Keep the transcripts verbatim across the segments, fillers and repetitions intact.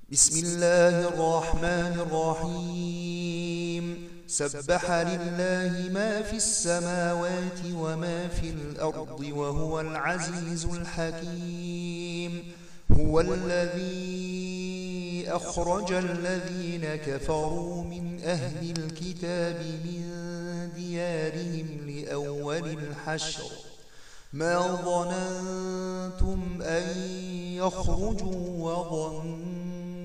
بسم الله الرحمن الرحيم. سبح لله ما في السماوات وما في الأرض وهو العزيز الحكيم. هو الذي أخرج الذين كفروا من أهل الكتاب من ديارهم لأول الحشر ما ظننتم أن يخرجوا وظنوا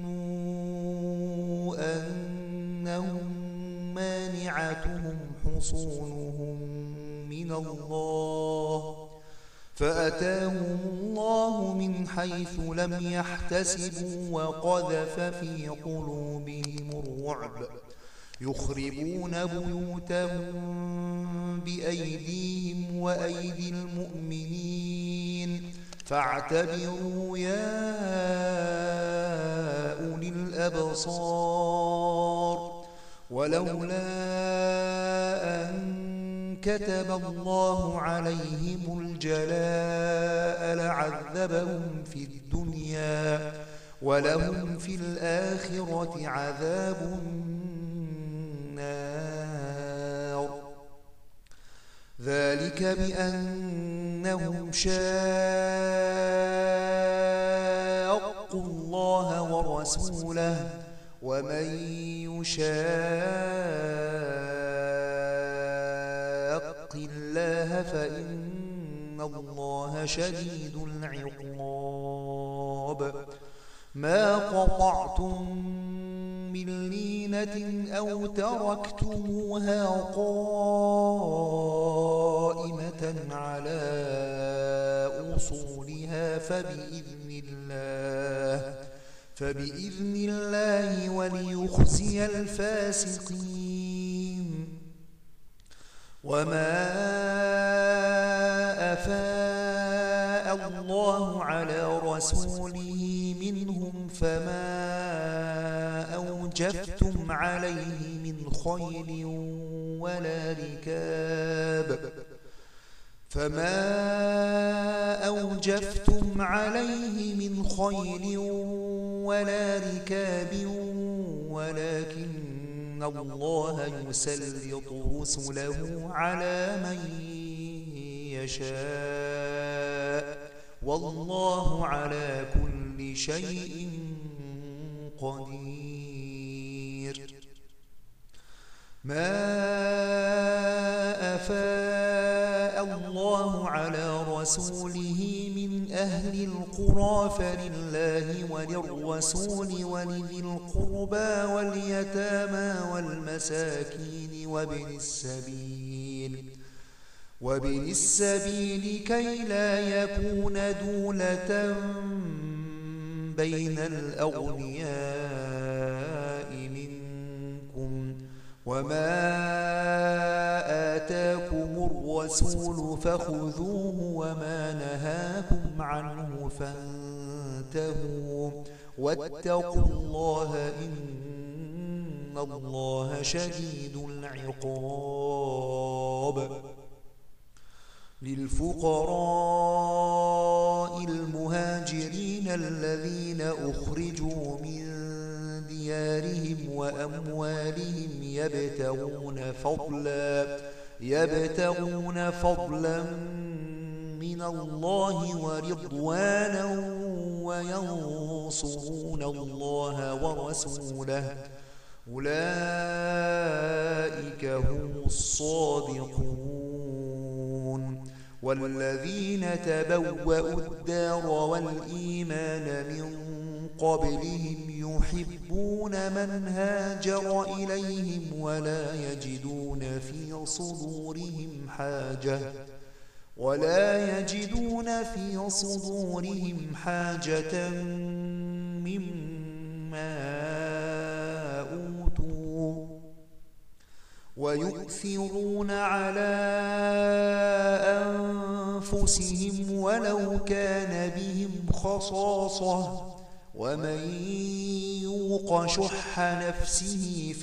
أنهم مانعتهم حصونهم من الله فأتاهم الله من حيث لم يحتسبوا وقذف في قلوبهم الرعب يخربون بيوتهم بأيديهم وأيدي المؤمنين فاعتبروا يا أولي الأبصار. ولولا أن كتب الله عليهم الجلاء لعذبهم في الدنيا ولهم في الآخرة عذاب النار. ذلك بأنهم شاقوا الله ورسوله ومن يشاق الله فإن الله شديد العقاب. ما قطعتم من لينة أو تركتموها قائمة على أصولها فبإذن الله فبإذن الله وليخزي الفاسقين. وما أفاء الله على رسوله منهم فما أوجفتم عليه من خيل ولا ركاب فما أوجفتم عليه من خيل ولا ركاب ولكن الله يسلط رسله على من يشاء والله على كل شيء قدير. ما أفاء الله على رسوله من أهل القرى فلله وللرسول ولذي القربى واليتامى والمساكين وابن السبيل وابن السبيل كي لا يكون دولة بين الأغنياء منكم وما آتاكم الرسول فخذوه وما نهاكم عنه فانتهوا واتقوا الله إن الله شديد العقاب. للفقراء المهاجرين الذين أخرجوا من ديارهم وأموالهم يبتغون فضلا يبتغون فضلا من الله ورضوانا وينصرون الله ورسوله أولئك هم الصادقون. والذين تبوأوا الدار والإيمان من قبلهم يحبون من هاجر إليهم ولا يجدون في صدورهم حاجة ولا يجدون في صدورهم حاجة مما أوتوا ويؤثرون على أنفسهم ولو كان بهم خصاصة ومن يوق شح نفسه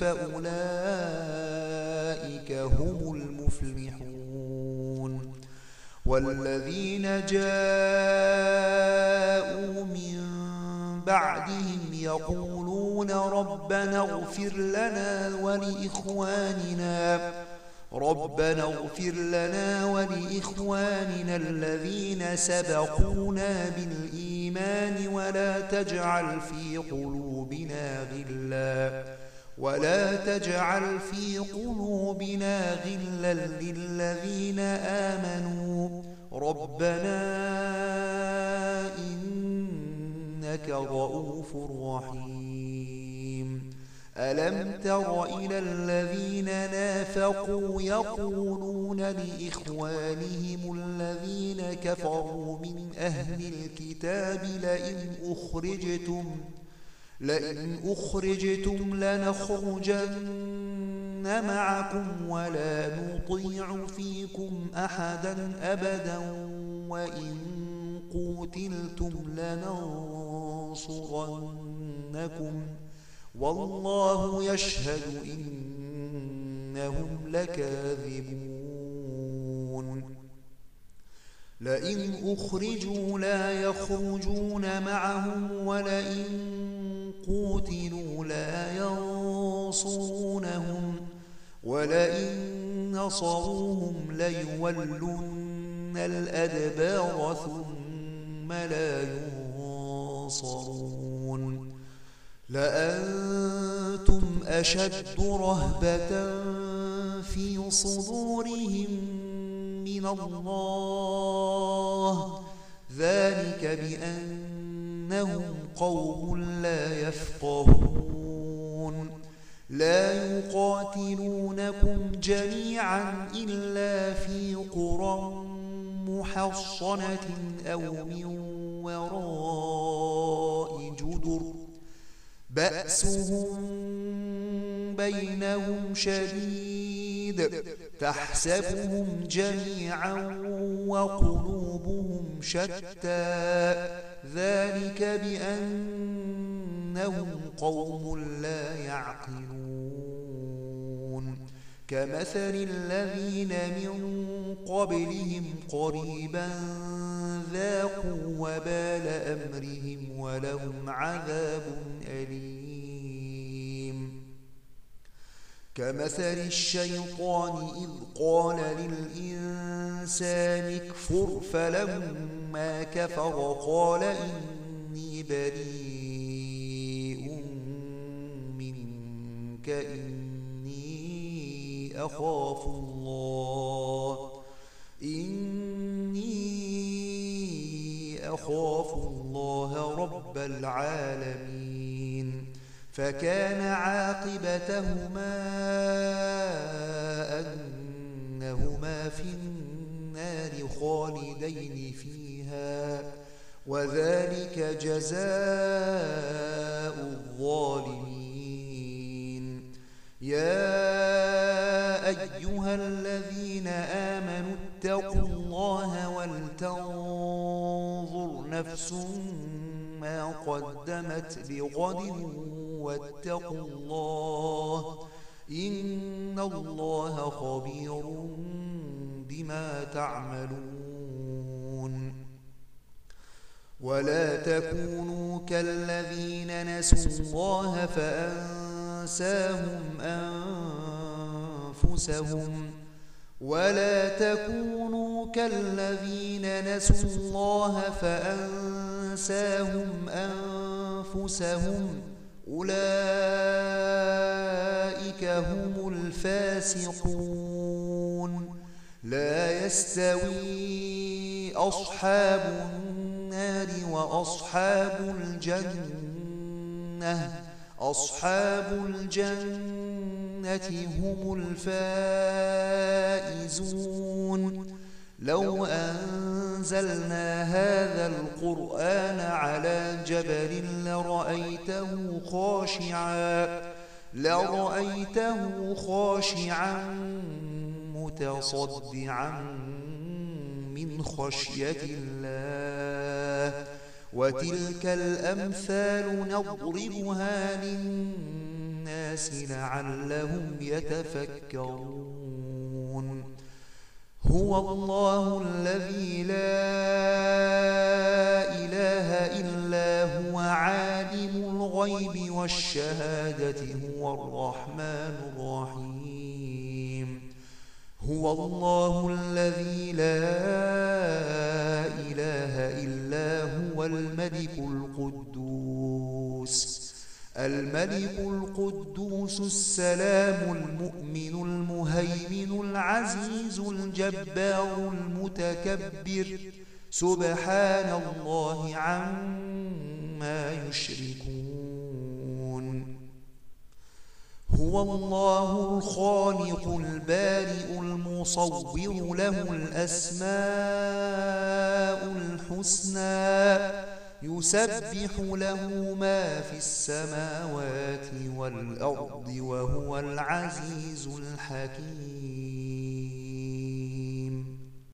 فأولئك هم المفلحون. والذين جاءوا من بعدهم يقولون ربنا اغفر لنا ولإخواننا ربنا اغفر لنا ولإخواننا الذين سبقونا بالإيمان ولا تجعل في قلوبنا غلا ولا تجعل في قلوبنا غلا للذين آمنوا ربنا إنك رؤوف رحيم. ألم تر إلى الذين نافقوا يقولون لإخوانهم الذين كفروا من أهل الكتاب لئن أخرجتم لئن أخرجتم لنخرجن معكم ولا نطيع فيكم أحدا أبدا وإن قوتلتم لننصرنكم والله يشهد إنهم لكاذبون. لئن أخرجوا لا يخرجون معهم ولئن قوتلوا لا ينصرونهم ولئن نصروهم ليولن الأدبار ثم لا ينصرون. لأنتم أشد رهبة في صدورهم من الله ذلك بأنهم قوم لا يفقهون. لا يقاتلونكم جميعا إلا في قرى محصنة أو من وراء جدر بأسهم بينهم شديد تحسبهم جميعا وقلوبهم شتى ذلك بأنهم قوم لا يعقلون. كمثل الذين من قبلهم قريبا ذاقوا وبال أمرهم ولهم عذاب أليم. كمثل الشيطان إذ قال للإنسان اكفر فلما كفر قال إني بريء منك إني أخاف الله إني أخاف الله رب العالمين. فكان عاقبتهما أنهما في النار خالدين فيها وذلك جزاء الظالمين. يا أيها الذين آمنوا اتقوا الله ولتنظر نفس ما قدمت لغد واتقوا الله إن الله خبير بما تعملون. ولا تكونوا كالذين نسوا الله فأنساهم أنفسهم ولا تكونوا كالذين نسوا الله فأنساهم أنفسهم أولئك هم الفاسقون. لا يستوي أصحاب النار وأصحاب الجنة أصحاب الجنة هم الفائزون. لو أنزلنا هذا القرآن على جبل لرأيته خاشعا لرأيته خاشعا متصدعا من خشية الله. وتلك الأمثال نضربها للناس لعلهم يتفكرون. هو الله الذي لا إله إلا هو عالم الغيب والشهادة هو الرحمن الرحيم. هو الله الذي لا إله إلا هو الملك القدوس الملك القدوس السلام المؤمن المهيمن العزيز الجبار المتكبر سبحان الله عما يشركون. هو الله الخالق البارئ المصور له الأسماء الحسنى يسبح له ما في السماوات والأرض وهو العزيز الحكيم.